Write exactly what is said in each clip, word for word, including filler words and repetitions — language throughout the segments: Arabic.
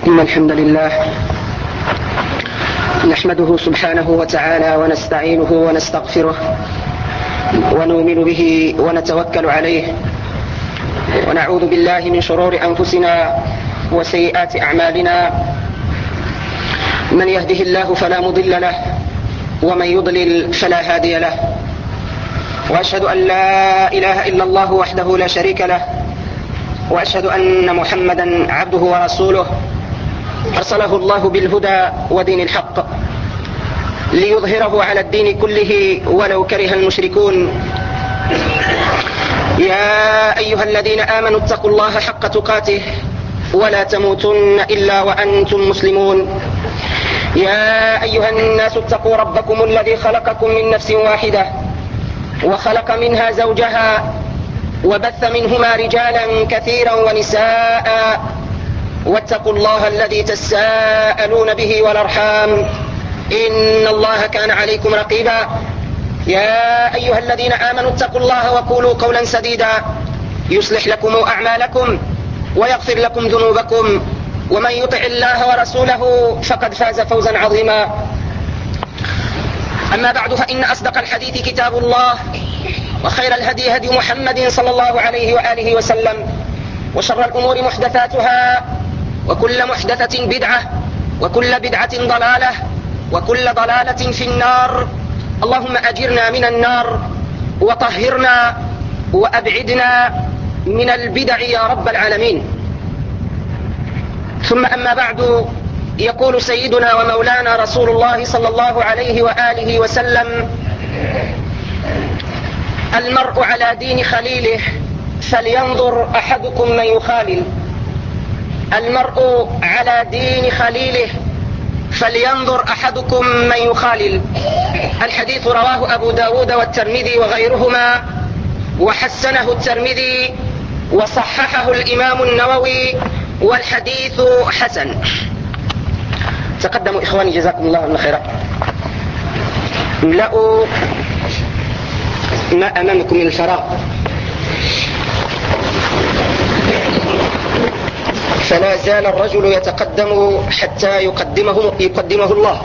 إن الحمد لله نحمده سبحانه وتعالى ونستعينه ونستغفره ونؤمن به ونتوكل عليه ونعوذ بالله من شرور أنفسنا وسيئات أعمالنا. من يهده الله فلا مضل له ومن يضلل فلا هادي له، وأشهد أن لا إله إلا الله وحده لا شريك له، وأشهد أن محمدا عبده ورسوله أرسله الله بالهدى ودين الحق ليظهره على الدين كله ولو كره المشركون. يا أيها الذين آمنوا اتقوا الله حق تقاته ولا تموتن إلا وأنتم مسلمون. يا أيها الناس اتقوا ربكم الذي خلقكم من نفس واحدة وخلق منها زوجها وبث منهما رجالا كثيرا ونساء، واتقوا الله الذي تساءلون به والأرحام إن الله كان عليكم رقيبا. يا أيها الذين آمنوا اتقوا الله وقولوا قولا سديدا يصلح لكم أعمالكم ويغفر لكم ذنوبكم، ومن يطع الله ورسوله فقد فاز فوزا عظيما. أما بعد، فإن أصدق الحديث كتاب الله، وخير الهدي هدي محمد صلى الله عليه وآله وسلم، وشر الأمور محدثاتها، وكل محدثة بدعة، وكل بدعة ضلالة، وكل ضلالة في النار. اللهم أجرنا من النار وطهرنا وأبعدنا من البدع يا رب العالمين. ثم أما بعد، يقول سيدنا ومولانا رسول الله صلى الله عليه وآله وسلم: المرء على دين خليله فلينظر أحدكم من يخالل. المرء على دين خليله فلينظر أحدكم من يخالل. الحديث رواه أبو داود والترمذي وغيرهما، وحسنه الترمذي وصححه الإمام النووي، والحديث حسن. تقدموا إخواني جزاكم الله خيرا. املأوا ما أمامكم من الفراغ، فلا زال الرجل يتقدم حتى يقدمه, يقدمه الله.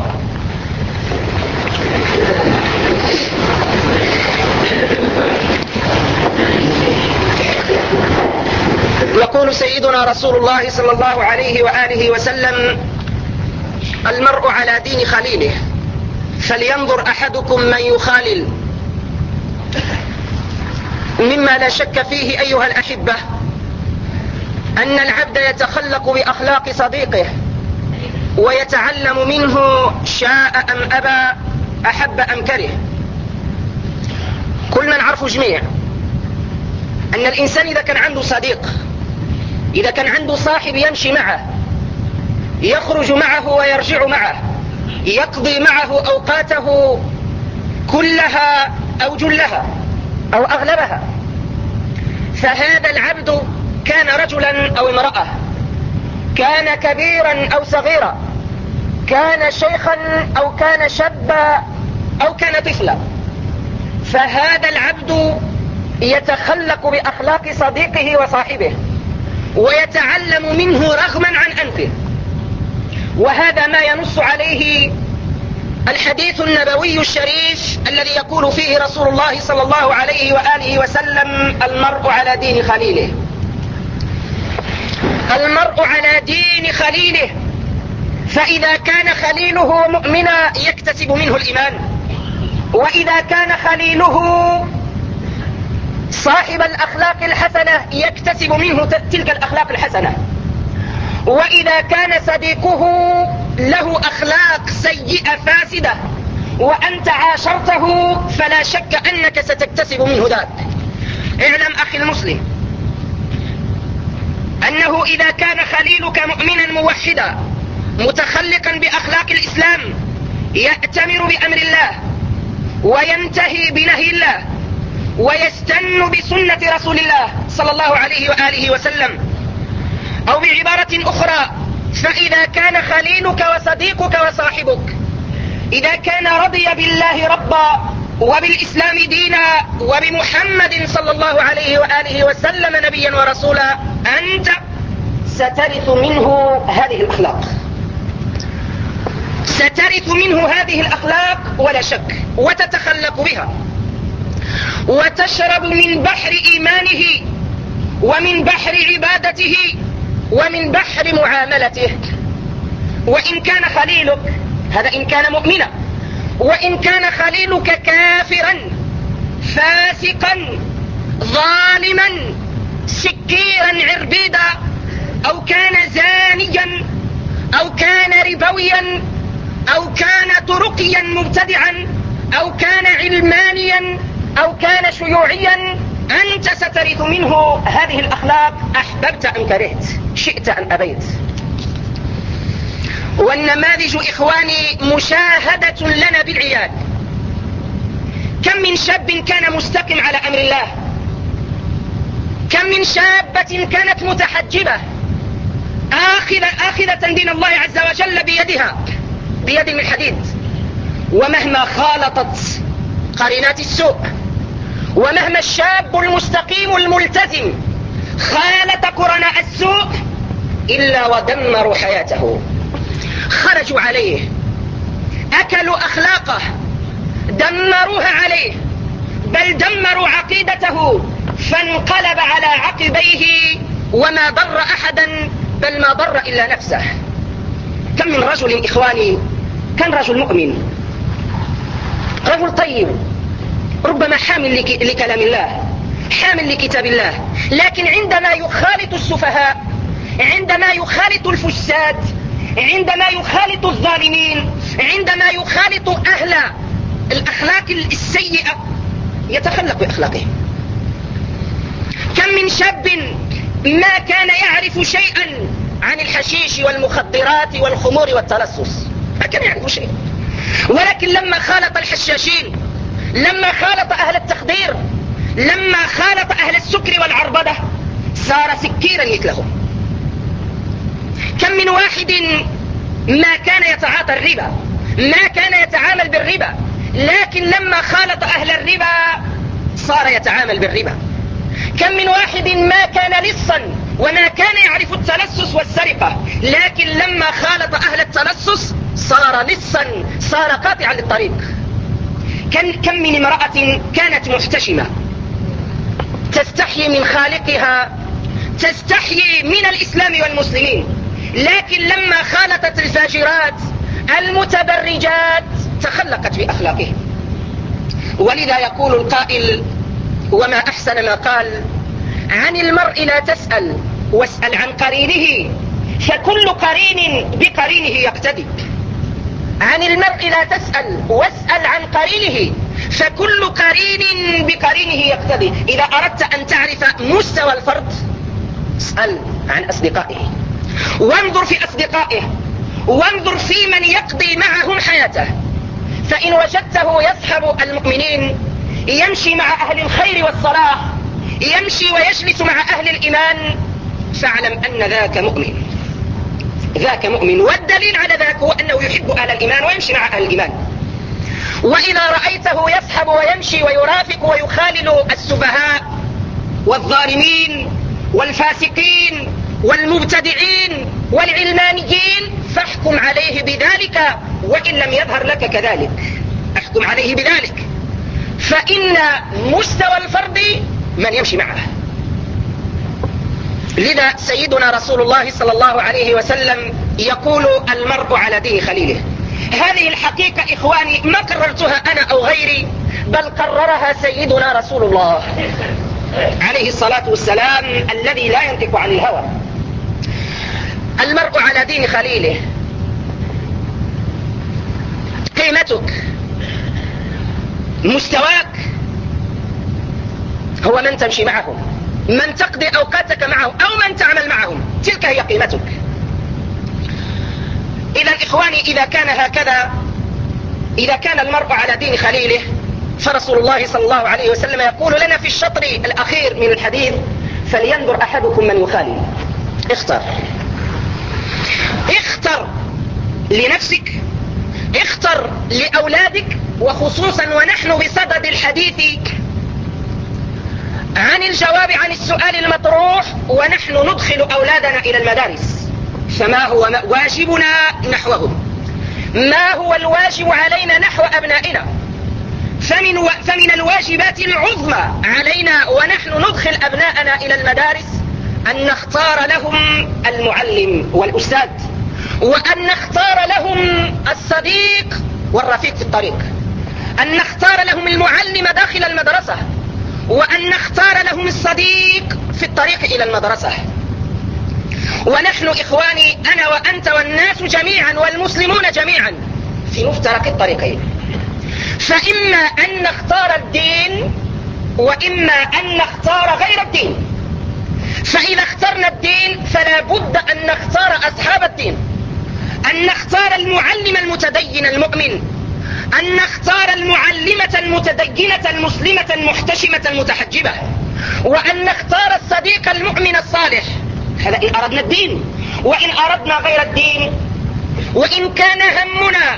يقول سيدنا رسول الله صلى الله عليه وآله وسلم: المرء على دين خليله فلينظر أحدكم من يخالل. مما لا شك فيه أيها الأحبة أن العبد يتخلق بأخلاق صديقه ويتعلم منه، شاء أم أبى، أحب أم كره. كلنا نعرف جميع أن الإنسان إذا كان عنده صديق، إذا كان عنده صاحب يمشي معه، يخرج معه ويرجع معه، يقضي معه أوقاته كلها أو جلها أو أغلبها، فهذا العبد كان رجلا أو امرأة، كان كبيرا أو صغيرا، كان شيخا أو كان شابا أو كان طفلا، فهذا العبد يتخلق بأخلاق صديقه وصاحبه ويتعلم منه رغما عن أنفه. وهذا ما ينص عليه الحديث النبوي الشريف الذي يقول فيه رسول الله صلى الله عليه وآله وسلم: المرء على دين خليله. المرء على دين خليله، فإذا كان خليله مؤمنا يكتسب منه الإيمان، وإذا كان خليله صاحب الأخلاق الحسنة يكتسب منه تلك الأخلاق الحسنة، وإذا كان صديقه له أخلاق سيئة فاسدة وأنت عاشرته فلا شك أنك ستكتسب منه ذاك. اعلم أخي المسلم أنه إذا كان خليلك مؤمنا موحدا متخلقا بأخلاق الإسلام، يأتمر بأمر الله وينتهي بنهي الله ويستن بسنة رسول الله صلى الله عليه وآله وسلم، أو بعبارة أخرى، فإذا كان خليلك وصديقك وصاحبك إذا كان رضي بالله ربا وبالإسلام دينا وبمحمد صلى الله عليه وآله وسلم نبيا ورسولا، أنت سترث منه هذه الأخلاق، سترث منه هذه الأخلاق ولا شك، وتتخلق بها، وتشرب من بحر إيمانه ومن بحر عبادته ومن بحر معاملته. وإن كان خليلك، هذا إن كان مؤمنا، وإن كان خليلك كافرا فاسقا ظالما سكيرا عربيدا، أو كان زانيا، أو كان ربويا، أو كان طرقيا مبتدعا، أو كان علمانيا، أو كان شيوعيا، أنت سترث منه هذه الأخلاق أحببت أم كرهت، شئت أم أبيت. والنماذج إخواني مشاهدة لنا بالعيان. كم من شاب كان مستقيم على أمر الله، كم من شابة كانت متحجبة آخذة, آخذة دين الله عز وجل بيدها بيد من حديد، ومهما خالطت قرينات السوء، ومهما الشاب المستقيم الملتزم خالط قرناء السوء إلا ودمروا حياته، خرجوا عليه، أكلوا أخلاقه، دمروها عليه، بل دمروا عقيدته، فانقلب على عقبيه وما ضر أحدا، بل ما ضر إلا نفسه. كم من رجل إخواني كان رجل مؤمن، رجل طيب، ربما حامل لكلام الله، حامل لكتاب الله، لكن عندما يخالط السفهاء، عندما يخالط الفساد، عندما يخالط الظالمين، عندما يخالط أهل الأخلاق السيئة يتخلق بأخلاقهم. كم من شاب ما كان يعرف شيئا عن الحشيش والمخدرات والخمور والتلصص، ما كان يعرف شيء، ولكن لما خالط الحشاشين، لما خالط أهل التخدير، لما خالط أهل السكر والعربدة صار سكيرا مثلهم. كم من واحد ما كان يتعاطى الربا، ما كان يتعامل بالربا، لكن لما خالط أهل الربا صار يتعامل بالربا. كم من واحد ما كان لصا وما كان يعرف التلصص والسرقة، لكن لما خالط أهل التلصص صار لصا، صار قاطعا للطريق. كم من امرأة كانت محتشمة تستحيي من خالقها، تستحيي من الإسلام والمسلمين، لكن لما خالطت الفاجرات المتبرجات تخلقت بأخلاقهم. ولذا يقول القائل: وما أحسن ما قال: عن المرء لا تسأل واسأل عن قرينه، فكل قرين بقرينه يقتدي. عن المرء لا تسأل واسأل عن قرينه، فكل قرين بقرينه يقتدي. إذا أردت أن تعرف مستوى الفرد اسأل عن أصدقائه، وانظر في أصدقائه، وانظر في من يقضي معهم حياته. فإن وجدته يصحب المؤمنين، يمشي مع أهل الخير والصلاح، يمشي ويجلس مع أهل الإيمان، فاعلم أن ذاك مؤمن، ذاك مؤمن. والدليل على ذاك هو أنه يحب أهل الإيمان ويمشي مع أهل الإيمان. وإذا رأيته يصحب ويمشي ويرافق ويخالل السفهاء والظالمين والفاسقين والمبتدعين والعلمانيين، فاحكم عليه بذلك، وإن لم يظهر لك كذلك احكم عليه بذلك، فإن مستوى الفرد من يمشي معه. لذا سيدنا رسول الله صلى الله عليه وسلم يقول: المرء على دين خليله. هذه الحقيقة إخواني ما قررتها أنا أو غيري، بل قررها سيدنا رسول الله عليه الصلاة والسلام الذي لا ينطق عن الهوى. المرء على دين خليله. قيمتك، مستواك هو من تمشي معهم، من تقضي أوقاتك معهم، أو من تعمل معهم، تلك هي قيمتك. إذا إخواني إذا كان هكذا، إذا كان المرء على دين خليله، فرسول الله صلى الله عليه وسلم يقول لنا في الشطر الأخير من الحديث: فلينظر أحدكم من يخالل. اختر، اختر لنفسك، اختر لأولادك، وخصوصا ونحن بصدد الحديث عن الجواب عن السؤال المطروح ونحن ندخل أولادنا إلى المدارس، فما هو واجبنا نحوهم؟ ما هو الواجب علينا نحو أبنائنا؟ فمن, و... فمن الواجبات العظمى علينا ونحن ندخل أبناءنا إلى المدارس أن نختار لهم المعلم والأستاذ، وأن نختار لهم الصديق والرفيق في الطريق، أن نختار لهم المعلم داخل المدرسة، وأن نختار لهم الصديق في الطريق إلى المدرسة. ونحن إخواني أنا وأنت والناس جميعا والمسلمون جميعا في مفترق الطريقين، فإما أن نختار الدين وإما أن نختار غير الدين. فإذا اخترنا الدين فلا بد أن نختار أصحاب الدين، أن نختار المعلم المتدين المؤمن، أن نختار المعلمة المتدينة المسلمة المحتشمة المتحجبة، وأن نختار الصديق المؤمن الصالح. هذا إن أردنا الدين. وإن أردنا غير الدين، وإن كان همنا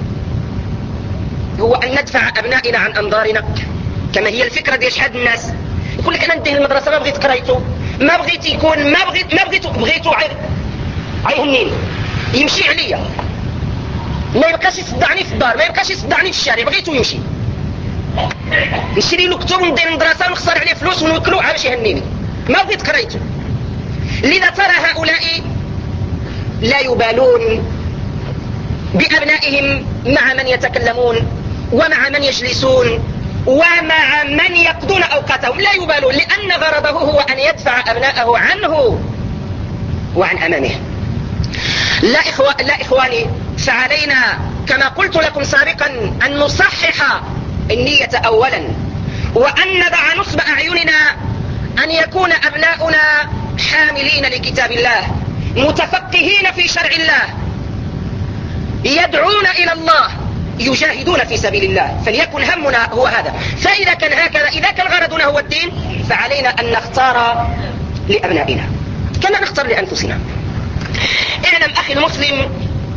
هو أن ندفع أبنائنا عن أنظارنا كما هي الفكرة دي يشهد الناس، يقول لك أنا نديه المدرسة ما بغيت قريته، ما بغيت يكون ما بغيت ما بغيت بغيته عيهنين يمشي عليا، ما يبقاش يصدعني في الدار، ما يبقاش يصدعني في الشارع، بغيته يمشي نشري له كتب وندير المدرسة ونخسر عليه فلوس ونوكلوه باش يهنيني، ما بغيت قريته. لذا ترى هؤلاء لا يبالون بأبنائهم مع من يتكلمون ومع من يجلسون ومع من يقضون أوقاتهم، لا يبالون، لأن غرضه هو أن يدفع أبناءه عنه وعن أمامه. لا, إخوة لا إخواني، فعلينا كما قلت لكم سابقا أن نصحح النية أولا، وأن نضع نصب أعيننا أن يكون أبناؤنا حاملين لكتاب الله، متفقهين في شرع الله، يدعون إلى الله، يجاهدون في سبيل الله، فليكن همنا هو هذا. فإذا كان هكذا، إذا كان غرضنا هو الدين، فعلينا أن نختار لأبنائنا كما نختار لأنفسنا. اعلم أخي المسلم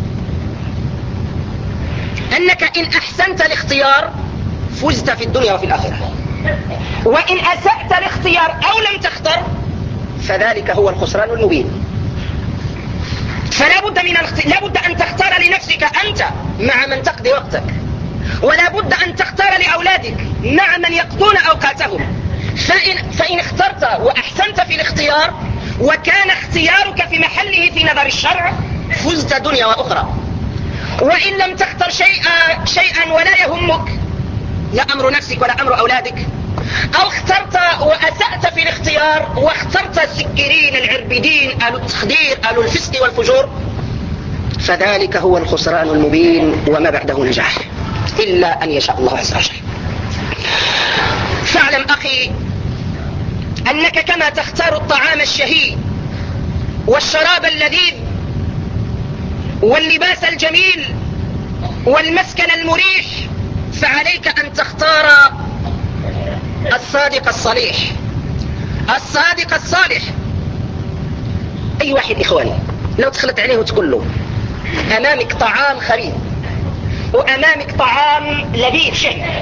أنك إن أحسنت الاختيار فزت في الدنيا وفي الآخرة، وإن أسأت الاختيار أو لم تختر فذلك هو الخسران المبين. فلا بد من الاخت... لا بد أن تختار لنفسك أنت مع من تقضي وقتك، ولا بد أن تختار لأولادك مع من يقضون أوقاتهم. فإن... فإن اخترت وأحسنت في الاختيار وكان اختيارك في محله في نظر الشرع فزت دنيا وأخرى. وإن لم تختر شيئا, شيئا ولا يهمك، لا أمر نفسك ولا أمر أولادك، أو اخترت وأسأت في الاختيار واخترت السكرين العربدين أهل التخدير أهل الفسق والفجور، فذلك هو الخسران المبين وما بعده نجاح إلا أن يشاء الله عز وجل. فاعلم أخي أنك كما تختار الطعام الشهي والشراب اللذيذ واللباس الجميل والمسكن المريح، فعليك أن تختار الصادق الصليح، الصادق الصالح. أي واحد إخواني لو تخلت عليه وتقول له أمامك طعام خبيث وأمامك طعام لذيذ شهي،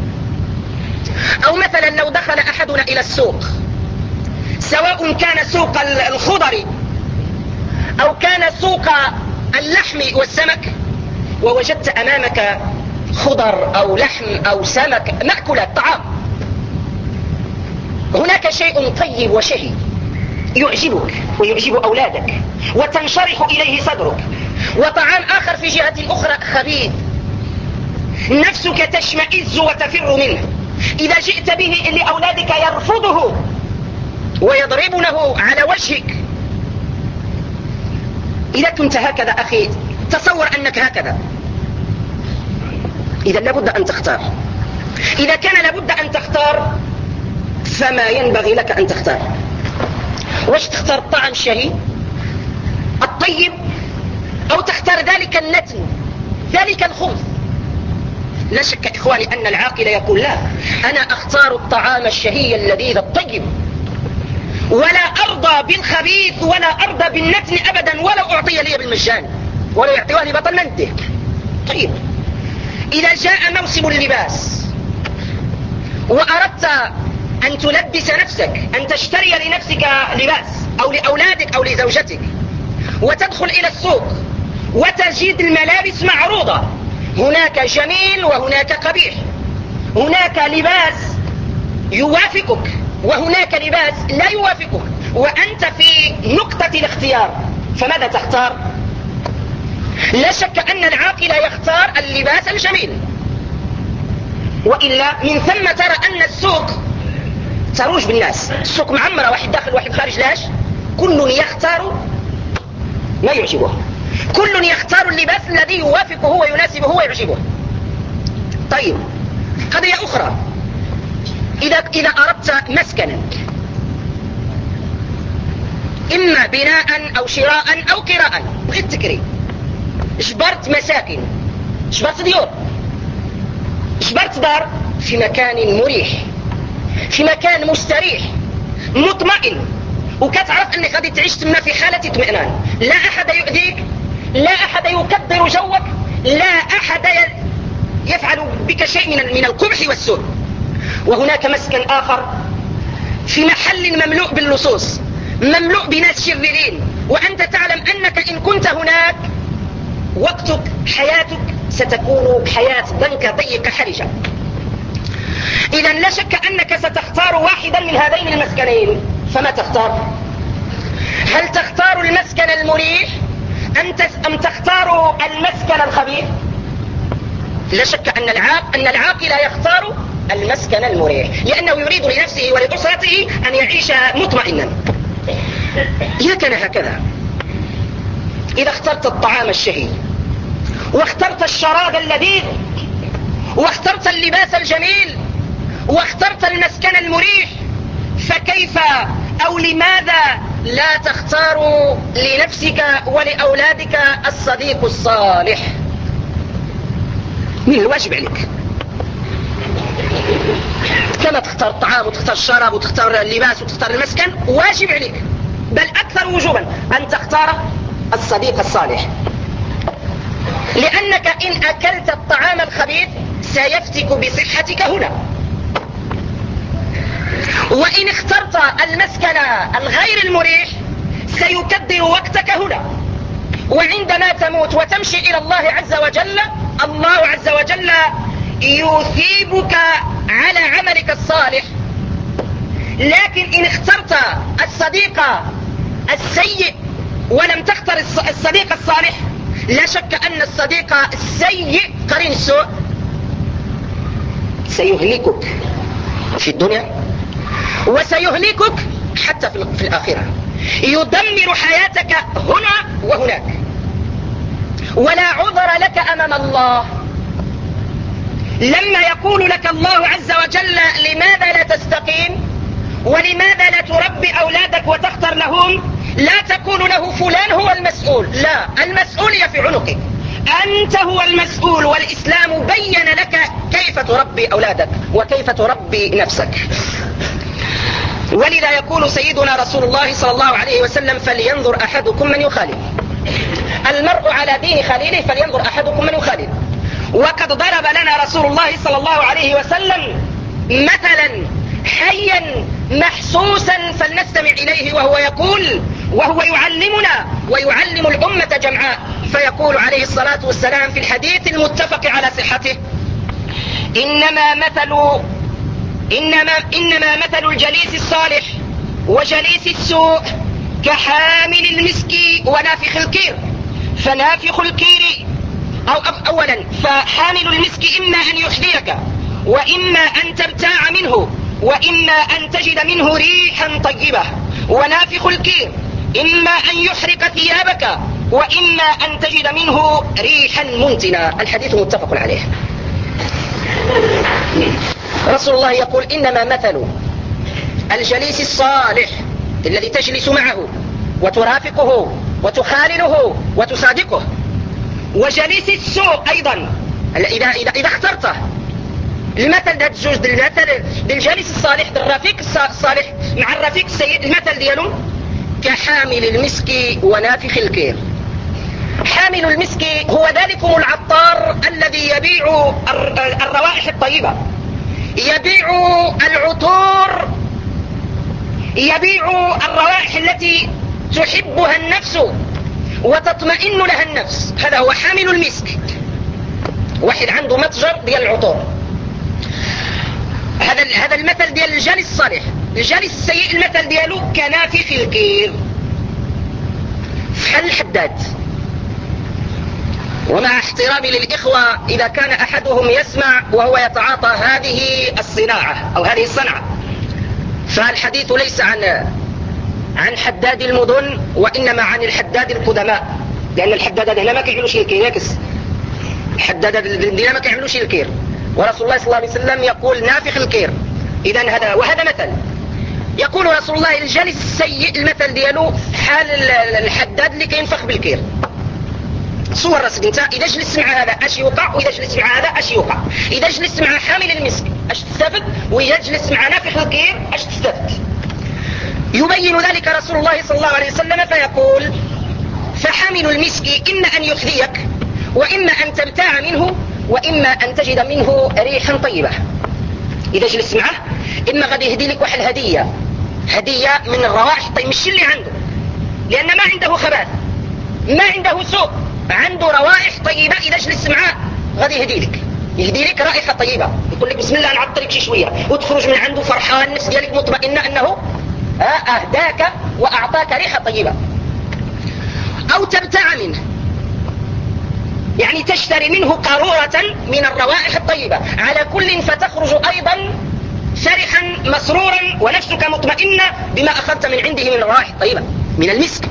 أو مثلا لو دخل أحدنا إلى السوق، سواء كان سوق الخضر أو كان سوق اللحم والسمك، ووجدت أمامك خضر أو لحم أو سمك مأكولات طعام، هناك شيء طيب وشهي يعجبك ويعجب أولادك وتنشرح إليه صدرك، وطعام آخر في جهة أخرى خبيث نفسك تشمئز وتفر منه، إذا جئت به لأولادك يرفضه ويضربونه على وجهك. إذا كنت هكذا أخي تصور أنك هكذا، إذا لابد أن تختار. إذا كان لابد أن تختار فما ينبغي لك أن تختار. واش تختار الطعام الشهي الطيب أو تختار ذلك النتن ذلك الخبث؟ لا شك إخواني أن العاقل يقول لا، أنا أختار الطعام الشهي اللذيذ الطيب، ولا أرضى بالخبيث ولا أرضى بالنتن أبدا، ولو أعطي لي بالمجان ولو يعطيوه لي بطل منته. طيب إذا جاء موسم اللباس وأردت أن تلبس نفسك، أن تشتري لنفسك لباس أو لأولادك أو لزوجتك، وتدخل إلى السوق وتجد الملابس معروضة، هناك جميل وهناك قبيح، هناك لباس يوافقك وهناك لباس لا يوافقك، وأنت في نقطة الاختيار، فماذا تختار؟ لا شك أن العاقل يختار اللباس الجميل، وإلا من ثم ترى أن السوق تروج بالناس، السوق معمرة، واحد داخل واحد خارج، لاش؟ كل يختار ما يعجبه، كل يختار اللباس الذي يوافقه ويناسبه ويعجبه. طيب قضية أخرى، إذا, إذا أردت مسكنا إما بناء أو شراء أو كراء، بغيت تكري، جبرت مساكن، جبرت ديور، جبرت دار في مكان مريح، في مكان مستريح مطمئن، وكتعرف أنك غادي تعيش تما في حالة اطمئنان، لا أحد يؤذيك، لا أحد يكدر جوك، لا أحد يفعل بك شيء من من القبح والسوء. وهناك مسكن آخر في محل مملوء باللصوص، مملوء بناس شريرين، وأنت تعلم أنك إن كنت هناك وقتك حياتك ستكون حياة ضنكة ضيقة حرجة. إذا لا شك أنك ستختار واحدا من هذين المسكنين، فما تختار؟ هل تختار المسكن المريح أم تختار المسكن الخبيث؟ لا شك أن العاقل أن العاقل يختار المسكن المريح، لأنه يريد لنفسه ولأسرته أن يعيش مطمئنا. إذا كان هكذا، إذا اخترت الطعام الشهي واخترت الشراب اللذيذ واخترت اللباس الجميل واخترت المسكن المريح، فكيف أو لماذا لا تختار لنفسك ولأولادك الصديق الصالح؟ من الواجب عليك كما تختار الطعام وتختار الشراب وتختار اللباس وتختار المسكن، واجب عليك بل أكثر وجوبا أن تختار الصديق الصالح، لأنك إن أكلت الطعام الخبيث سيفتك بصحتك هنا، وإن اخترت المسكن الغير المريح سيكدر وقتك هنا، وعندما تموت وتمشي إلى الله عز وجل، الله عز وجل يثيبك على عملك الصالح. لكن إن اخترت الصديق السيء ولم تختر الصديق الصالح، لا شك أن الصديق السيء قرين السوء سيهلكك في الدنيا وسيهلكك حتى في الآخرة، يدمر حياتك هنا وهناك، ولا عذر لك أمام الله. لما يقول لك الله عز وجل لماذا لا تستقيم ولماذا لا تربي أولادك وتختار لهم، لا تقول له فلان هو المسؤول، لا، المسؤولية في عنقك، أنت هو المسؤول، والإسلام بين لك كيف تربي أولادك وكيف تربي نفسك. ولذا يقول سيدنا رسول الله صلى الله عليه وسلم: فلينظر أحدكم من يخالل، المرء على دين خليله فلينظر أحدكم من يخالل. وقد ضرب لنا رسول الله صلى الله عليه وسلم مثلا حيا محسوسا فلنستمع إليه، وهو يقول وهو يعلمنا ويعلم الأمة جمعاء، فيقول عليه الصلاة والسلام في الحديث المتفق على صحته: إنما مثل إنما, إنما مثل الجليس الصالح وجليس السوء كحامل المسك ونافخ الكير. فنافخ الكير أو أولا فحامل المسك إما أن يحذيك وإما أن تبتاع منه وإما أن تجد منه ريحا طيبة، ونافخ الكير إما أن يحرق ثيابك وإما أن تجد منه ريحا منتنا. الحديث متفق عليه. رسول الله يقول: إنما مثل الجليس الصالح الذي تجلس معه وترافقه وتخالله وتصادقه، وجليس السوء أيضا إذا, إذا, إذا اخترته. المثل هذا الجوج المثل للجالس الصالح الرفيق الصالح مع الرفيق السيء، المثل ديالو كحامل المسك ونافخ الكير. حامل المسك هو ذلكم العطار الذي يبيع الروائح الطيبة، يبيع العطور، يبيع الروائح التي تحبها النفس وتطمئن لها النفس. هذا هو حامل المسك، واحد عنده متجر ديال العطور. هذا هذا المثل ديال الجالس الصالح. الجالس السيء المثل ديالو كنافخ الكير، فحل الحداد. ومع احترامي للإخوة، إذا كان أحدهم يسمع وهو يتعاطى هذه الصناعة أو هذه الصنعة، فالحديث ليس عن عن حداد المدن، وإنما عن الحداد القدماء، لأن الحداد هنا ما كيعملوش الكير، يكس الحداد هنا ما كيعملوش الكير، ورسول الله صلى الله عليه وسلم يقول نافخ الكير. إذن هذا وهذا مثل. يقول رسول الله الجالس السيء المثل ديالو حال الحداد اللي كينفخ بالكير. صور راسك انت، اذا جلست مع هذا اش يوقع، واذا جلست مع هذا اش يوقع. اذا جلست مع حامل المسك اش تستفد، واذا جلست مع نافخ الكير اش تستفد. يبين ذلك رسول الله صلى الله عليه وسلم فيقول فحامل المسك إما أن يخذيك، وإما أن تبتاع منه، وإما أن تجد منه ريحا طيبة. إذا جلست معه إما غادي يهدي لك واحد الهدية، هدية من الروائح الطيبة، مش اللي عنده، لأن ما عنده خباث، ما عنده سوء، عنده روائح طيبة. إذا جلست معه غادي يهدي لك يهدي لك رائحة طيبة، يقول لك بسم الله نعطرك شي شوية، وتخرج من عنده فرحان، النفس ديالك مطمئنة أنه أهداك وأعطاك ريحة طيبة. أو تبتاع منه، يعني تشتري منه قارورة من الروائح الطيبة على كل، فتخرج أيضا فرحا مسرورا ونفسك مطمئنة بما أخذت من عنده من الروائح الطيبة من المسك.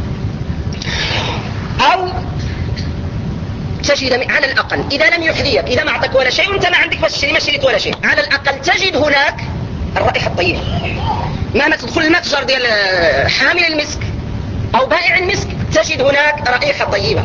أو تجد على الأقل إذا لم يحذيك، إذا ما أعطاك ولا شيء وانت ما عندك بس تشتري، ما شريت ولا شيء، على الأقل تجد هناك الرائحة الطيبة. مهما تدخل المتجر ديال حامل المسك أو بائع المسك تجد هناك رائحة طيبة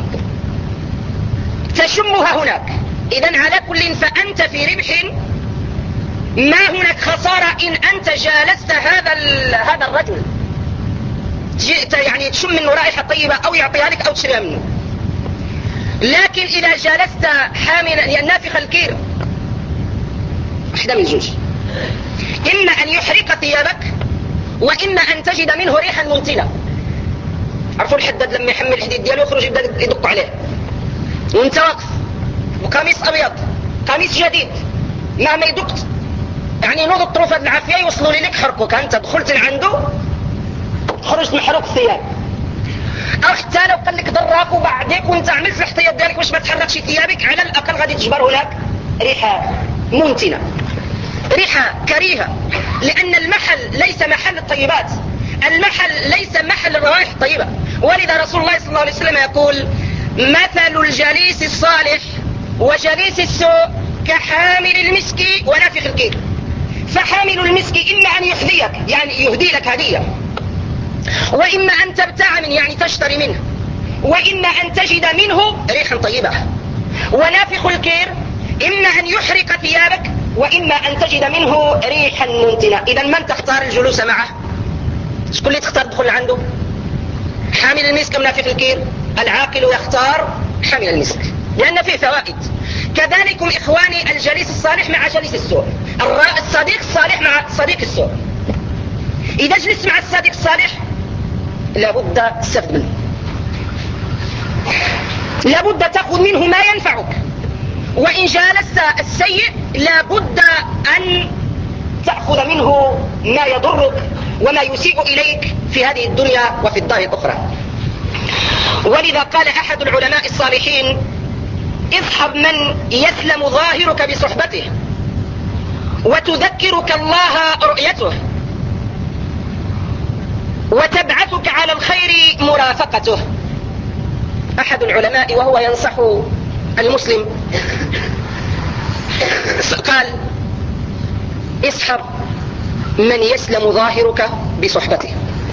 تشمها هناك. إذن على كل فأنت في ربح، ما هناك خسارة إن أنت جالست هذا هذا الرجل، جئت يعني تشم منه رائحة طيبة أو يعطيها لك أو تشتريها منه. لكن إذا جالست حاملا نافخ الكير، واحدة من زوج، إما أن يحرق ثيابك، وإما أن تجد منه ريحا منتنة. عرفوا الحداد لما يحمل الحديد دياله يخرج يبدأ يدق عليه وانت واقف، وقميص أبيض، قميص جديد، مهما يدقت يعني نوض الطروفة العافية يوصلوا لك حرقك، أنت دخلت عنده خرجت محروق الثياب. أو حتى لو قال لك ضراك وبعدك وانت عملت الاحتياط ديالك باش ما تحرقش ثيابك، على الأقل غادي تجبر هناك ريحة منتنة، ريحة كريهة، لأن المحل ليس محل الطيبات، المحل ليس محل الروائح الطيبة. ولذا رسول الله صلى الله عليه وسلم يقول مثل الجليس الصالح وجليس السوء كحامل المسك ونافخ الكير. فحامل المسك إما أن يحذيك يعني يهدي لك هدية، وإما أن تبتاع منه يعني تشتري منه، وإما أن تجد منه ريحا طيبة. ونافخ الكير إما أن يحرق ثيابك، وإما أن تجد منه ريحا منتنة. إذا من تختار الجلوس معه؟ شكون اللي تختار تدخل عنده؟ حامل المسك أم نافخ الكير؟ العاقل يختار حامل المسك لأن فيه فوائد. كذلكم إخواني الجليس الصالح مع جليس السوء، الصديق الصالح مع صديق السوء. إذا جلست مع الصديق الصالح لابد تستفد منه، لابد تأخذ منه ما ينفعك، وإن جالست السيء لابد أن تأخذ منه ما يضرك وما يسيء إليك في هذه الدنيا وفي الدار الأخرى. ولذا قال أحد العلماء الصالحين اصحب من يسلم ظاهرك بصحبته وتذكرك الله رؤيته وتبعثك على الخير مرافقته. أحد العلماء وهو ينصح المسلم قال اصحب من يسلم ظاهرك بصحبته.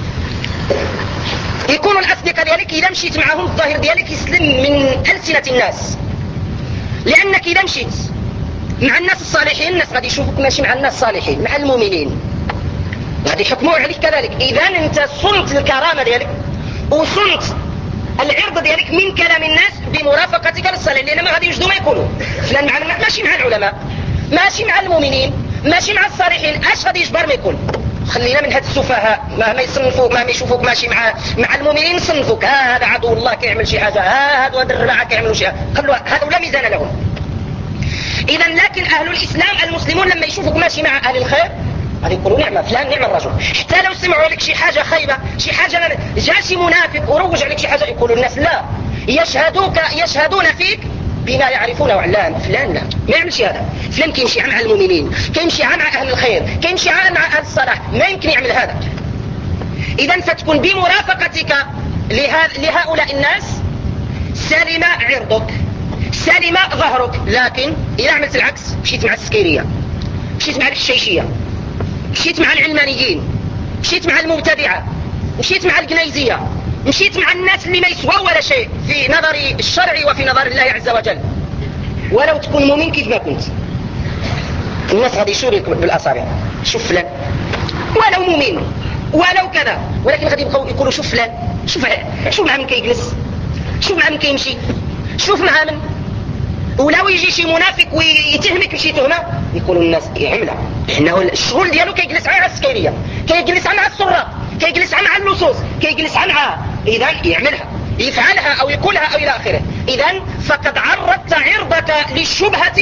يكون الأصدقاء ديالك إذا مشيت معهم الظاهر ديالك يسلم من ألسنة الناس، لأنك إذا مشيت مع الناس الصالحين الناس غادي يشوفوك ماشي مع الناس الصالحين، مع المؤمنين غادي يحكموا عليك كذلك. إذا أنت صنت الكرامة ديالك وصنت العرض ديالك من كلام الناس بمرافقتك للصالحين، لأن ما غادي يجدوا ما يقولوا فلان مع ماشي مع العلماء، ماشي مع المؤمنين، ماشي مع الصالحين، اش غادي يجبر ما يكون؟ خلينا من هاد السفهاء مهما يصنفوك مهما يشوفوك ماشي مع مع المؤمنين يصنفوك، ها هذا عدو الله كيعمل شي حاجه، ها هادو هاد الرباعه كيعملوا شي حاجه، خلوا هذا لا ميزان لهم. اذا لكن اهل الاسلام المسلمون لما يشوفوك ماشي مع اهل الخير غادي يقولوا نعمه فلان نعم الرجل. حتى لو سمعوا لك شي حاجه خايبه، شي حاجه جا شي منافق وروج عليك شي حاجه، يقولوا الناس لا يشهدوك يشهدون فيك بما يعرفونه علان فلان لا ما يعملش هذا، فلان كيمشي مع المؤمنين، كيمشي مع اهل الخير، كيمشي مع اهل الصلاح، ما يمكن يعمل هذا. اذا فتكون بمرافقتك لهؤلاء الناس سلم عرضك سلم ظهرك. لكن اذا عملت العكس، مشيت مع السكيريه، مشيت مع الشيشيه، مشيت مع العلمانيين، مشيت مع المبتدعه، مشيت مع الجنيزيه، مشيت مع الناس اللي ما يسووا ولا شيء في نظر الشرع وفي نظر الله عز وجل، ولو تكون مؤمن كيف ما كنت، الناس غادي يشيروا لك بالاصابع، شوف فلان ولو مؤمن ولو كذا، ولكن غادي يبقوا يقولوا شوف فلان، شوف شوف مع من كيجلس، شوف مع من كيمشي، شوف مع من. ولو يجي شي منافق ويتهمك بشي تهمه يقولوا الناس يعملها، لانه الشغل ديالو كيجلس على السكيريه، كيجلس مع السراق، كيجلس مع اللصوص، كيجلس مع، اذا يعملها يفعلها او يقولها او الى اخره. اذا فقد عرضت عرضك للشبهه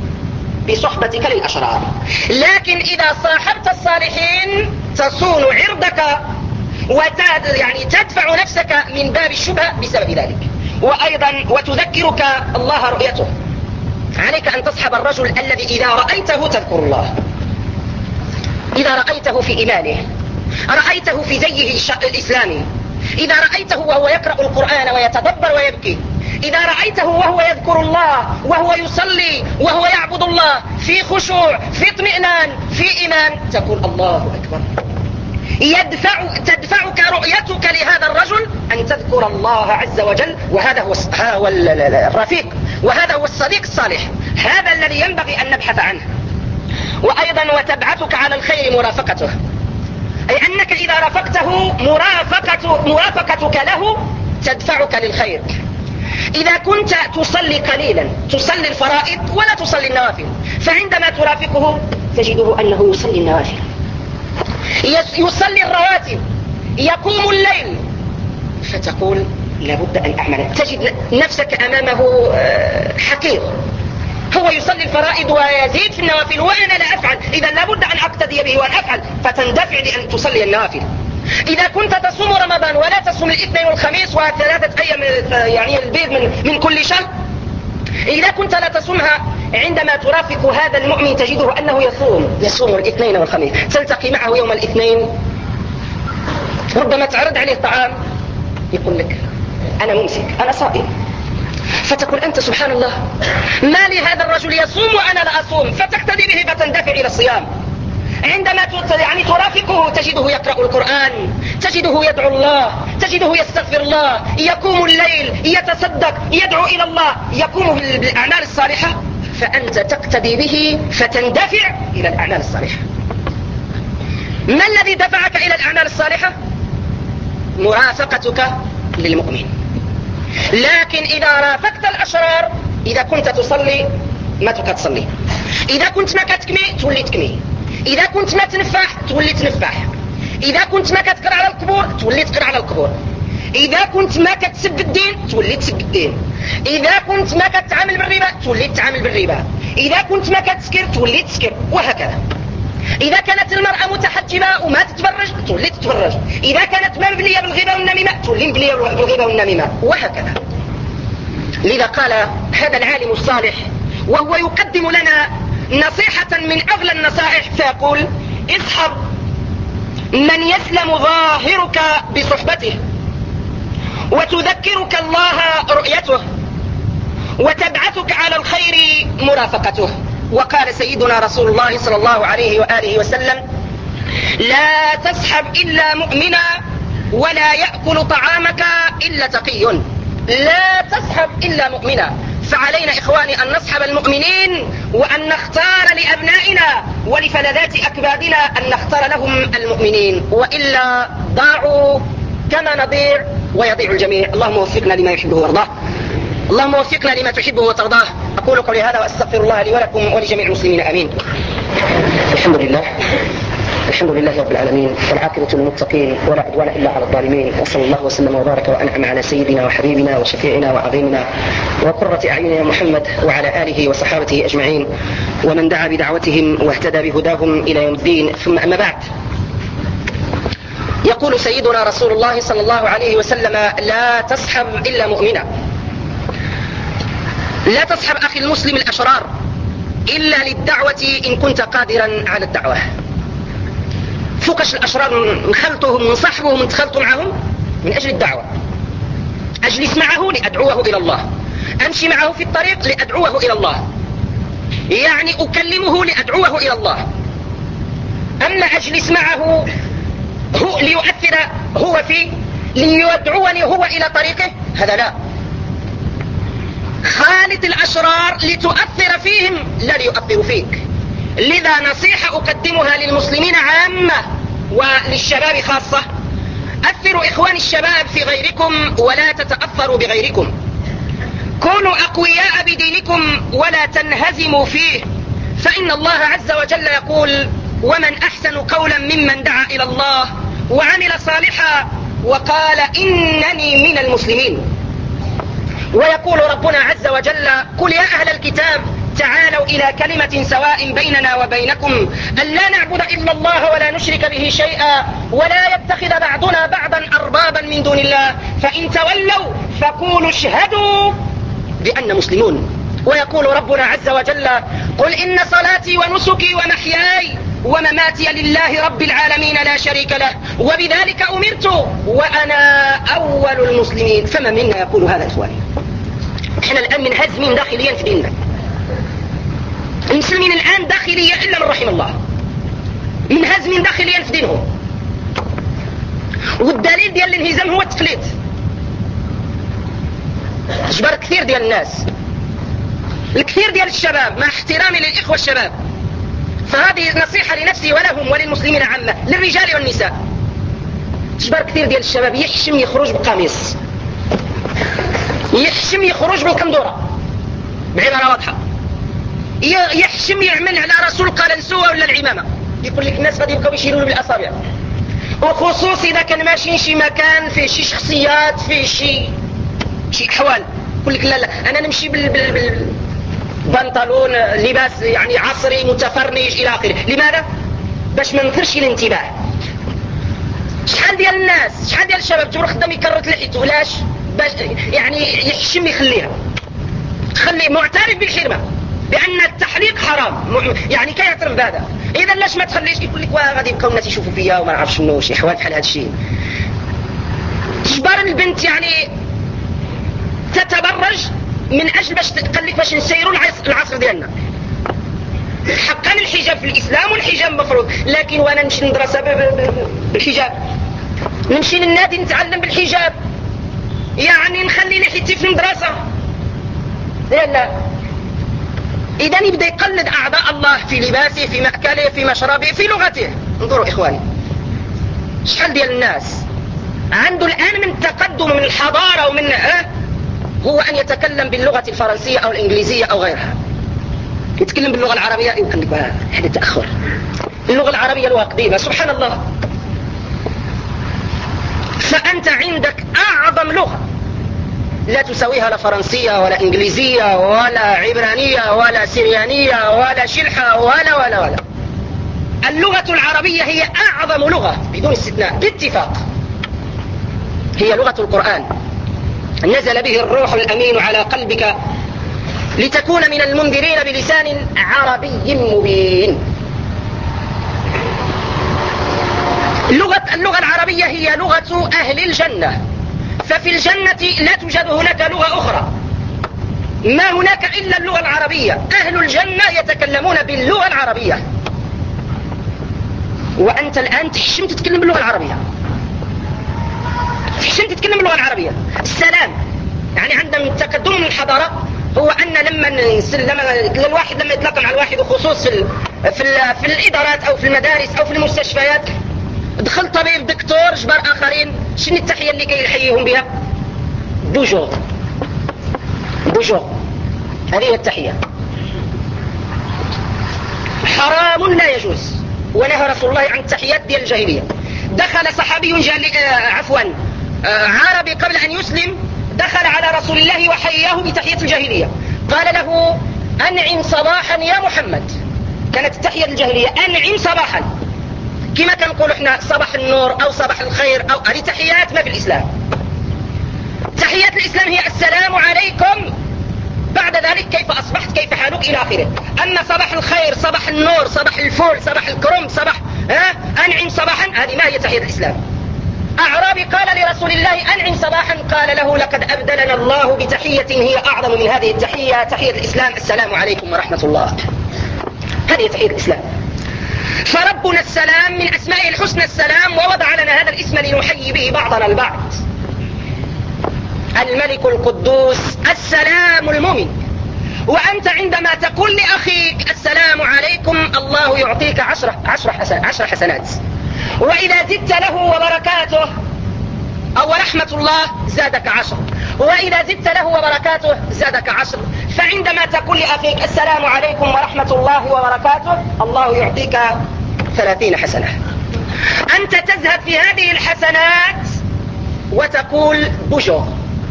بصحبتك للاشرار. لكن اذا صاحبت الصالحين تصون عرضك وتد يعني تدفع نفسك من باب الشبهه بسبب ذلك. وايضا وتذكرك الله رؤيته، عليك ان تصحب الرجل الذي اذا رايته تذكر الله، اذا رايته في ايمانه، رايته في زيه الاسلامي، اذا رايته وهو يقرا القران ويتدبر ويبكي، اذا رايته وهو يذكر الله وهو يصلي وهو يعبد الله في خشوع في اطمئنان في ايمان، تقول الله اكبر. يدفع تدفعك رؤيتك لهذا الرجل أن تذكر الله عز وجل، وهذا هو هو الرفيق، وهذا هو الصديق الصالح، هذا الذي ينبغي أن نبحث عنه. وأيضا وتبعثك على الخير مرافقته، أي أنك إذا رافقته مرافقة مرافقتك له تدفعك للخير. إذا كنت تصلي قليلا، تصلي الفرائض ولا تصلي النوافل، فعندما ترافقه تجده أنه يصلي النوافل، يصلي الرواتب، يقوم الليل، فتقول لابد أن أعمل، تجد نفسك أمامه حقير. هو يصلي الفرائض ويزيد في النوافل وأنا لا أفعل، إذا لابد أن أقتدي به وأن أفعل، فتندفع لأن تصلي النوافل. إذا كنت تصوم رمضان ولا تصوم الاثنين والخميس وثلاثة أيام يعني البيض من, من كل شهر، إذا كنت لا تصومها، عندما ترافق هذا المؤمن تجده أنه يصوم يصوم الاثنين والخميس، تلتقي معه يوم الاثنين، ربما تعرض عليه الطعام يقول لك أنا ممسك أنا صائم، فتقول أنت سبحان الله ما لهذا الرجل يصوم وأنا لا أصوم، فتقتدي به فتندفع إلى الصيام. عندما يعني ترافقه تجده يقرأ القرآن، تجده يدعو الله، تجده يستغفر الله، يقوم الليل، يتصدق، يدعو إلى الله، يقوم بالأعمال الصالحة، فأنت تقتدي به فتندفع إلى الأعمال الصالحة. ما الذي دفعك إلى الأعمال الصالحة؟ مرافقتك للمؤمن. لكن إذا رافقت الأشرار، إذا كنت تصلي ما تتصلي، إذا كنت ما كتكمي تولي تكمي، إذا كنت ما تنفح تولي تنفح، إذا كنت ما كتقرأ على القبور تولي تقرأ على القبور، إذا كنت ما كتسب الدين تولي تسب الدين، إذا كنت ما كتعامل بالربا تولي تتعامل بالربا، إذا كنت ما كتسكر تولي تسكر، وهكذا. إذا كانت المرأة متحجبة وما تتبرج تولي تتبرج، إذا كانت ما مبلية بالغيبة والنميمة تولي مبلية بالغيبة والنميمة، وهكذا. لذا قال هذا العالم الصالح وهو يقدم لنا نصيحة من أغلى النصائح، فيقول اصحب من يسلم ظاهرك بصحبته، وتذكرك الله رؤيته، وتبعثك على الخير مرافقته. وقال سيدنا رسول الله صلى الله عليه وآله وسلم لا تصحب إلا مؤمنا ولا يأكل طعامك إلا تقي. لا تصحب إلا مؤمنا. فعلينا إخواني أن نصحب المؤمنين، وأن نختار لأبنائنا ولفلذات أكبادنا أن نختار لهم المؤمنين، وإلا ضاعوا كما نضيع ويضيع الجميع. اللهم وفقنا لما يحبه ويرضاه، اللهم وفقنا لما تحبه وترضاه. أقول قولي هذا وأستغفر الله لي ولكم ولجميع المسلمين، آمين. الحمد لله الحمد لله رب العالمين، والعاقبة للمتقين ولا عدوان إلا على الظالمين، وصلى الله وسلم وبارك وأنعم على سيدنا وحبيبنا وشفيعنا وعظيمنا وقرة أعيننا محمد وعلى آله وصحابته أجمعين ومن دعا بدعوتهم واهتدى بهداهم إلى يوم الدين. ثم أما بعد، يقول سيدنا رسول الله صلى الله عليه وسلم: لا تصحب إلا مؤمنا. لا تصحب أخي المسلم الأشرار إلا للدعوة إن كنت قادرا على الدعوة. فوقش الأشرار نخلطهم نصحبهم نتخلط معهم من أجل الدعوة. أجلس معه لأدعوه إلى الله، أمشي معه في الطريق لأدعوه إلى الله، يعني أكلمه لأدعوه إلى الله. أما أجلس معه هو ليؤثر هو فيه، ليدعوني هو إلى طريقه، هذا لا. خالط الأشرار لتؤثر فيهم لا ليؤثر فيك. لذا نصيحة أقدمها للمسلمين عامة وللشباب خاصة: أثروا إخوان الشباب في غيركم ولا تتأثروا بغيركم. كونوا أقوياء بدينكم ولا تنهزموا فيه، فإن الله عز وجل يقول: ومن أحسن قولا ممن دعا إلى الله وعمل صالحا وقال إنني من المسلمين. ويقول ربنا عز وجل: قل يا أهل الكتاب تعالوا إلى كلمة سواء بيننا وبينكم ألا نعبد إلا الله ولا نشرك به شيئا ولا يتخذ بعضنا بعضا أربابا من دون الله فإن تولوا فقولوا اشهدوا بأننا مسلمون. ويقول ربنا عز وجل: قل إن صلاتي ونسكي ومحياي ومماتي لله رب العالمين لا شريك له وبذلك أمرت وأنا أول المسلمين. فما منا يقول هذا إخواني؟ احنا الآن منهزمين داخليا في ديننا، المسلمين الآن داخليا إلا من رحم الله منهزمين داخليا في دينهم. والدليل ديال الانهزام هو التقليد. اجبر كثير ديال الناس، الكثير ديال الشباب، مع احترامي للإخوة الشباب، فهذه نصيحة لنفسي ولهم وللمسلمين عامة، للرجال والنساء. اجبر كثير ديال الشباب يحشم يخرج بقميص، يحشم يخرج بالقندورة بعبارة واضحة، يحشم يعمل على رسول القلنسوة ولا العمامة، يقول لك الناس غادي يبقاو يشيروا له بالأصابع، وخصوص إذا كان ماشي شي مكان فيه شي شخصيات فيه شي شي أحوال، يقول لك لا لا أنا نمشي بال بال بال بنطلون لباس يعني عصري متفرنج إلى آخره. لماذا؟ باش ما نثرش الانتباه. شحال ديال الناس، شحال ديال الشباب جبر خدام يكرت لحيته، علاش؟ باش يعني يحشم يخليها، خلي معترف بالحرمة بأن التحليق حرام، يعني كيعترف بهذا. إذا لاش ما تخليش؟ يقول لك غادي يبقاو الناس يشوفوا فيا وما نعرفش شنو شي حوال بحال هذا الشيء. تجبر البنت يعني تتبرج من أجل باش تقول لك باش نسيروا العصر ديالنا. حقا الحجاب في الإسلام والحجاب مفروض، لكن وانا نمشي للمدرسة بالحجاب، نمشي للنادي نتعلم بالحجاب، يعني نخلي لحيتي في المدرسة. لا لا. إذا يبدأ يقلد أعضاء الله في لباسه في مأكله في مشربه في لغته. انظروا إخواني، شحال ديال الناس عنده الآن من تقدم من الحضارة ومن أه هو أن يتكلم باللغة الفرنسية أو الإنجليزية أو غيرها، يتكلم باللغة العربية يمكن لك هذا تأخر. اللغة العربية لغة قديمة سبحان الله، فأنت عندك أعظم لغة لا تساويها لا فرنسية ولا إنجليزية ولا عبرانية ولا سريانية ولا شلحة ولا ولا ولا. اللغة العربية هي أعظم لغة بدون استثناء باتفاق، هي لغة القرآن، نزل به الروح الأمين على قلبك لتكون من المنذرين بلسان عربي مبين. اللغة, اللغة العربية هي لغة أهل الجنة، ففي الجنة لا توجد هناك لغة أخرى، ما هناك إلا اللغة العربية. أهل الجنة يتكلمون باللغة العربية، وأنت الآن تحشم تتكلم باللغة العربية، تحشم تتكلم باللغة العربية. السلام يعني عندنا من تقدم من الحضارة هو أن لما لما الواحد لما يتلاقى مع الواحد، وخصوص في في, في الإدارات أو في المدارس أو في المستشفيات، دخل طبيب دكتور جبر آخرين، شنو التحية اللي كيحييهم بها؟ بوجور بوجور، هذه التحية. حرام لا يجوز، ونهى رسول الله عن التحيات ديال الجاهلية. دخل صحابي جالي آه عفوا آه عربي قبل أن يسلم، دخل على رسول الله وحياه بتحية الجاهلية، قال له أنعم صباحا يا محمد. كانت التحية الجاهلية أنعم صباحا، كما كنقول احنا صباح النور أو صباح الخير، أو هذه تحيات ما في الإسلام. تحيات الإسلام هي السلام عليكم، بعد ذلك كيف أصبحت، كيف حالك، إلى آخره. أما صباح الخير، صباح النور، صباح الفول، صباح الكرم، صباح ها أنعم صباحا، هذه ما هي تحية الإسلام. أعرابي قال لرسول الله أنعم صباحا، قال له لقد أبدلنا الله بتحية هي أعظم من هذه التحية، تحية الإسلام السلام عليكم ورحمة الله. هذه تحية الإسلام. فربنا السلام، من أسمائه الحسنى السلام، ووضع لنا هذا الاسم لنحيي به بعضنا البعض. الملك القدوس السلام المؤمن. وأنت عندما تقول لأخيك السلام عليكم، الله يعطيك عشر, عشر, حسن عشر حسنات، وإذا زدت له وبركاته أو رحمة الله زادك عشر، وإذا زدت له وبركاته زادك عشر. فعندما تقول لأخيك السلام عليكم ورحمة الله وبركاته، الله يعطيك ثلاثين حسنة. أنت تذهب في هذه الحسنات وتقول بوجو.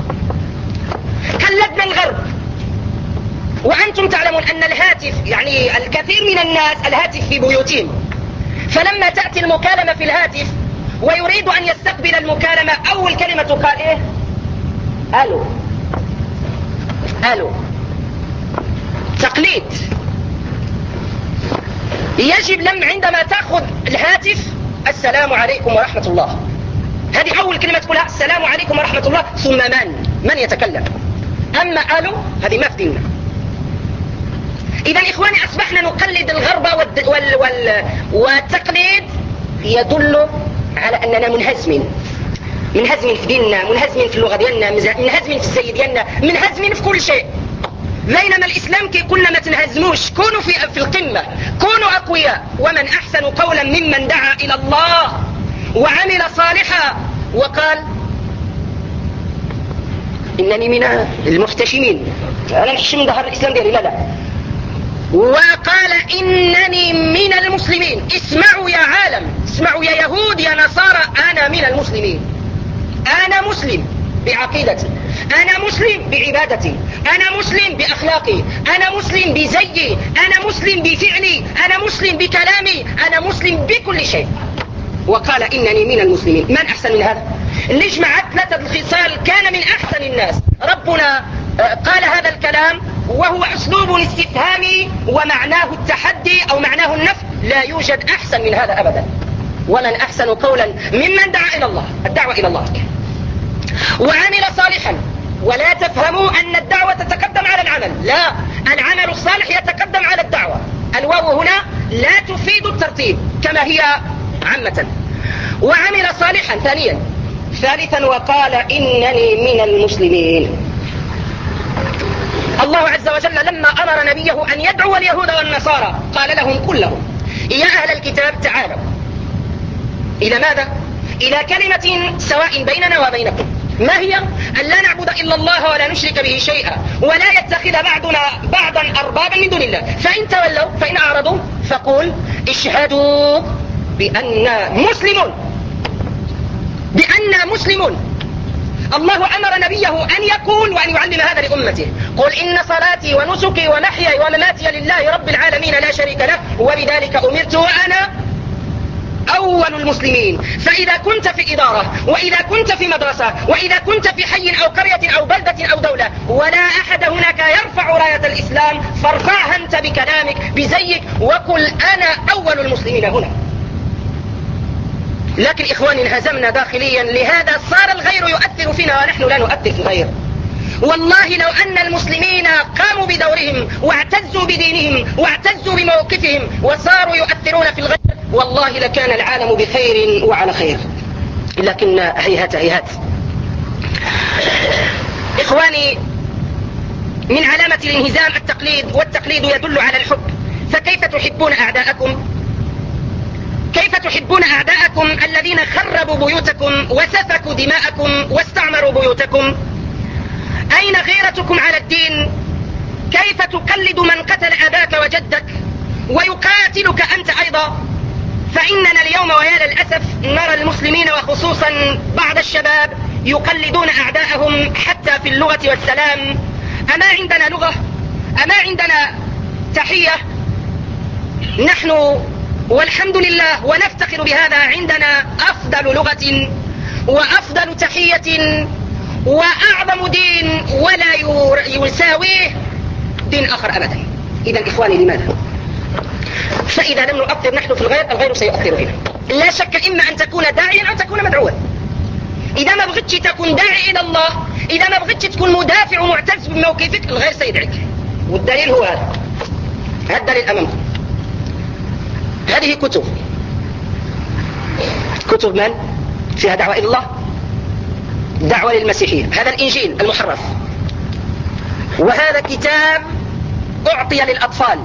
كلدنا الغرب، وأنتم تعلمون أن الهاتف، يعني الكثير من الناس الهاتف في بيوتهم، فلما تأتي المكالمة في الهاتف ويريد أن يستقبل المكالمة، أول كلمة قال إيه؟ ألو ألو. تقليد. يجب لم عندما تأخذ الهاتف السلام عليكم ورحمة الله، هذه أول كلمة تقولها، السلام عليكم ورحمة الله، ثم من من يتكلم. أما ألو هذه ما في ديننا. إذا إخواني أصبحنا نقلد الغرب والد وال وال والتقليد يدل على أننا منهزمين، منهزمين في ديننا، منهزمين في اللغة ديالنا، منهزمين في الزي ديالنا، منهزمين في كل شيء. بينما الإسلام كي قلنا ما تنهزموش، كونوا في, في القمة، كونوا أقوياء. ومن أحسن قولا ممن دعا إلى الله وعمل صالحا وقال إنني من المحتشمين، أنا نحشم ظهر الإسلام ديالي، لا لا، وقال إنني من المسلمين. اسمعوا يا عالم، اسمعوا يا يهود يا نصارى، أنا من المسلمين. أنا مسلم بعقيدتي، أنا مسلم بعبادتي، أنا مسلم بأخلاقي، أنا مسلم بزيي، أنا مسلم بفعلي، أنا مسلم بكلامي، أنا مسلم بكل شيء. وقال إنني من المسلمين. من أحسن من هذا؟ اللي جمعت ثلاثة الخصال كان من أحسن الناس. ربنا قال هذا الكلام وهو أسلوب استفهامي ومعناه التحدي أو معناه النفي، لا يوجد أحسن من هذا أبدا. ومن أحسن قولا ممن دعا إلى الله، الدعوة إلى الله، وعمل صالحا. ولا تفهموا أن الدعوة تتقدم على العمل، لا، العمل الصالح يتقدم على الدعوة. الواو هنا لا تفيد الترتيب كما هي عامة. وعمل صالحا ثانيا. ثالثا وقال إنني من المسلمين. الله عز وجل لما أمر نبيه أن يدعو اليهود والنصارى قال لهم كلهم يا أهل الكتاب تعالوا إلى ماذا؟ إلى كلمة سواء بيننا وبينكم. ما هي؟ أن لا نعبد إلا الله ولا نشرك به شيئا ولا يتخذ بعضنا بعضا أربابا من دون الله. فإن تولوا فإن أعرضوا فقول اشهدوا بأننا مسلمون، بأننا مسلمون. الله أمر نبيه أن يقول وأن يعلم هذا لأمته. قل إن صلاتي ونسكي ومحياي ومماتي لله رب العالمين لا شريك له وبذلك أمرت وأنا أول المسلمين. فإذا كنت في إدارة، وإذا كنت في مدرسة، وإذا كنت في حي أو قرية أو بلدة أو دولة ولا أحد هناك يرفع راية الإسلام، فارفعها أنت بكلامك بزيك وقل أنا أول المسلمين هنا. لكن إخواني انهزمنا داخليا، لهذا صار الغير يؤثر فينا ونحن لا نؤثر في الغير. والله لو أن المسلمين قاموا بدورهم واعتزوا بدينهم واعتزوا بموقفهم وصاروا يؤثرون في الغير، والله لكان العالم بخير وعلى خير. لكن هيهات هيهات. إخواني، من علامة الانهزام التقليد، والتقليد يدل على الحب. فكيف تحبون أعداءكم؟ كيف تحبون أعداءكم الذين خربوا بيوتكم وسفكوا دماءكم واستعمروا بيوتكم؟ أين غيرتكم على الدين؟ كيف تقلد من قتل أباك وجدك ويقاتلك أنت أيضا. فإننا اليوم ويا للأسف نرى المسلمين وخصوصا بعض الشباب يقلدون أعداءهم حتى في اللغة والسلام. أما عندنا لغة، أما عندنا تحية؟ نحن والحمد لله ونفتخر بهذا عندنا أفضل لغة وأفضل تحية وأعظم دين ولا يساويه دين آخر أبدا. إذا إخواني لماذا؟ فإذا لم نؤثر نحن في الغير، الغير سيؤثر فينا. لا شك إما أن تكون داعيا أو تكون مدعوا. إذا ما بغيتش تكون داعي إلى الله، إذا ما بغيتش تكون مدافع ومعتز بموقفك، الغير سيدعك. والدليل هو هذا، هذا الدليل أمامكم. هذه كتب كتب من؟ فيها دعوة إلى الله، دعوة للمسيحية. هذا الإنجيل المحرف، وهذا كتاب أعطي للأطفال.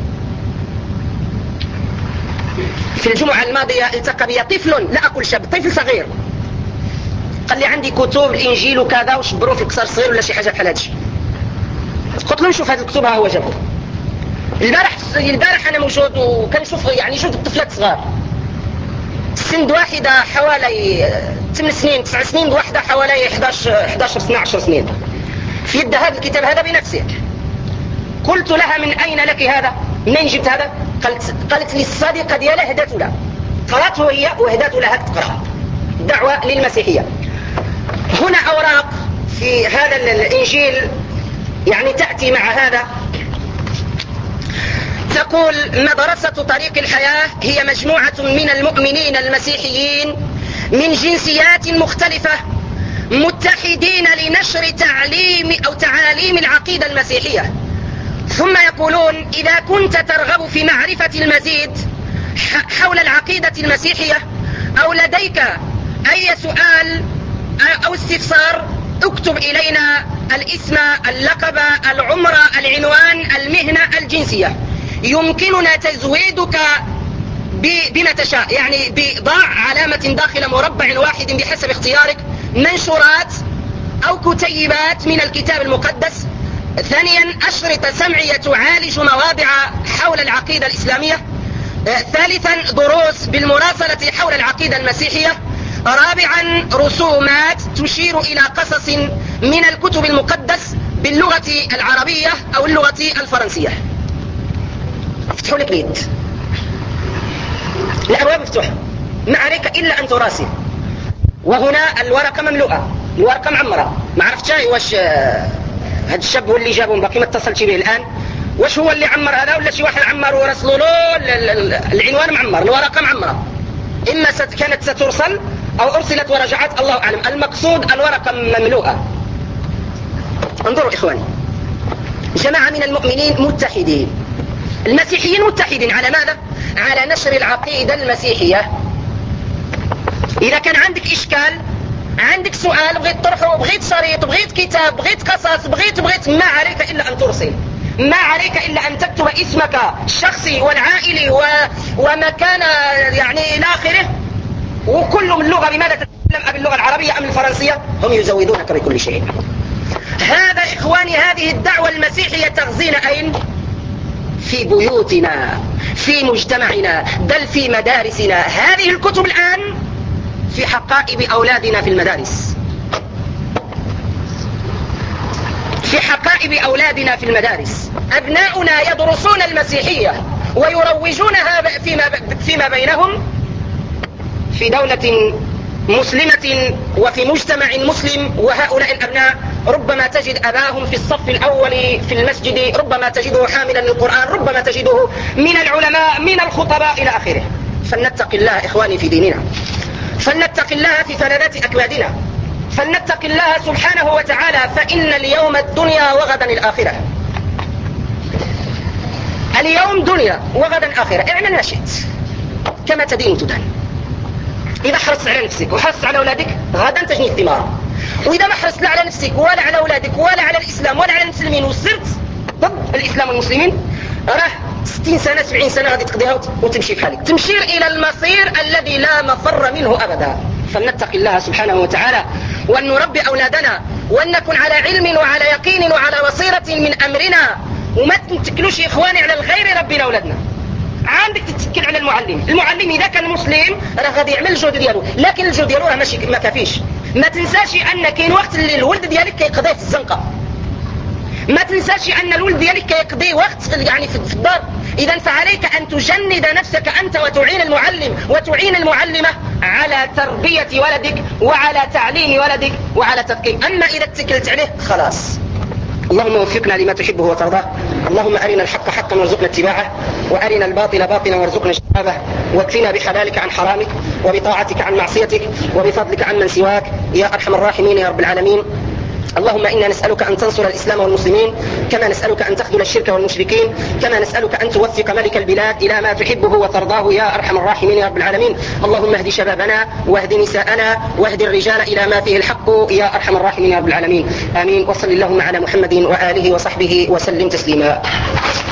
في الجمعة الماضية التقى بي طفل، لا أقول شاب، طفل صغير، قال لي عندي كتب الإنجيل وكذا وشبروا في القصر صغير ولا شي حاجة بحال هادشي. قلت له نشوف هذه الكتب، ها هو جابه. البارح البارح أنا موجود وكنشوف يعني جوج طفلات صغار، سن واحدة حوالي ثمان سنين تسع سنين، واحدة حوالي إحداش سنة عشر سنين، في يد هذا الكتاب هذا بنفسه. قلت لها من أين لك هذا؟ منين جبت هذا؟ قالت, قالت لي الصديقة ديالها هدته لها، قرأته هي وهدته لها تقرأ. دعوة للمسيحية. هنا أوراق في هذا الإنجيل يعني تأتي مع هذا، تقول مدرسة طريق الحياة هي مجموعة من المؤمنين المسيحيين من جنسيات مختلفة متحدين لنشر تعليم أو تعاليم العقيدة المسيحية. ثم يقولون إذا كنت ترغب في معرفة المزيد حول العقيدة المسيحية أو لديك أي سؤال أو استفسار، اكتب إلينا الاسم، اللقب، العمر، العنوان، المهنة، الجنسية. يمكننا تزويدك بما تشاء، يعني بضع علامة داخل مربع واحد بحسب اختيارك، منشورات أو كتيبات من الكتاب المقدس. ثانيا أشرطة سمعية تعالج مواضع حول العقيدة الإسلامية. ثالثا دروس بالمراسلة حول العقيدة المسيحية. رابعا رسومات تشير إلى قصص من الكتب المقدس باللغة العربية أو اللغة الفرنسية. افتحوا لك اليد، الأبواب مفتوحة، ما عليك إلا أن تراسل. وهنا الورقة مملوءة، الورقة معمرة. ما عرفت شاي واش هذا الشاب هو اللي جابهم، باقي ما اتصلش به الآن، واش هو اللي عمر هذا ولا شي واحد عمر ورسلوا له؟ العنوان معمر، الورقة معمرة، إما كانت سترسل أو أرسلت ورجعت، الله أعلم. المقصود الورقة مملوءة. انظروا إخواني، جماعة من المؤمنين متحدين، المسيحيين متحدين على ماذا؟ على نشر العقيدة المسيحية. إذا كان عندك إشكال، عندك سؤال بغيت تطرحه، بغيت شريط، بغيت كتاب، بغيت قصص، بغيت بغيت ما عليك إلا أن ترسل، ما عليك إلا أن تكتب اسمك الشخصي والعائلي و... ومكان يعني إلى آخره، وكل من اللغة بماذا تتكلم، أم اللغة العربية أم الفرنسية، هم يزودونك بكل شيء. هذا إخواني هذه الدعوة المسيحية تغزينا أين؟ في بيوتنا، في مجتمعنا، بل في مدارسنا. هذه الكتب الآن في حقائب أولادنا في المدارس، في حقائب أولادنا في المدارس. أبناؤنا يدرسون المسيحية ويروجونها فيما, فيما بينهم في دولة مسلمة وفي مجتمع مسلم. وهؤلاء الأبناء ربما تجد أباهم في الصف الأول في المسجد، ربما تجده حاملا للقرآن، ربما تجده من العلماء، من الخطباء إلى آخره. فلنتق الله إخواني في ديننا، فلنتق الله في فلذات أكبادنا، فلنتق الله سبحانه وتعالى، فإن اليوم الدنيا وغدا الآخرة. اليوم دنيا وغدا آخرة. اعمل ما شئت، كما تدين تدان. إذا حرصت على نفسك وحرصت على أولادك غدا تجني الثمار، وإذا ما حرصت لا على نفسك ولا على أولادك ولا على الإسلام ولا على المسلمين وصرت ضد الإسلام والمسلمين، راه ستين سنة سبعين سنة غادي تقضيها وتمشي بحالك، تمشير إلى المصير الذي لا مفر منه أبدا. فلنتق الله سبحانه وتعالى، وأن نربي أولادنا، وأن نكون على علم وعلى يقين وعلى بصيرة من أمرنا، وما تنتكلوش يا إخواني على الغير ربنا أولادنا. عندك تتكل على المعلم. المعلم اذا كان مسلم راه غادي يعمل الجهد ديالو، لكن الجهد ديالو راه ماشي ما كافيش. ما تنساش ان كاين وقت اللي الولد ديالك كيقضيه في الزنقه، ما تنساش ان الولد ديالك كيقضي وقت يعني في الدار. اذا فعليك ان تجند نفسك انت وتعين المعلم وتعين المعلمة على تربية ولدك وعلى تعليم ولدك وعلى تفكير. اما اذا اتكلت عليه خلاص. اللهم وفقنا لما تحبه وترضاه. اللهم أرنا الحق حقا وارزقنا اتباعه، وأرنا الباطل باطلا وارزقنا اجتنابه، واكفنا بحلالك عن حرامك وبطاعتك عن معصيتك وبفضلك عن من سواك يا أرحم الراحمين يا رب العالمين. اللهم إنا نسألك أن تنصر الإسلام والمسلمين، كما نسألك أن تخذل الشرك والمشركين، كما نسألك أن توفق ملك البلاد إلى ما تحبه وترضاه يا أرحم الراحمين يا رب العالمين. اللهم اهد شبابنا واهد نساءنا واهد الرجال إلى ما فيه الحق يا أرحم الراحمين يا رب العالمين. آمين. وصل اللهم على محمد وآله وصحبه وسلم تسليما.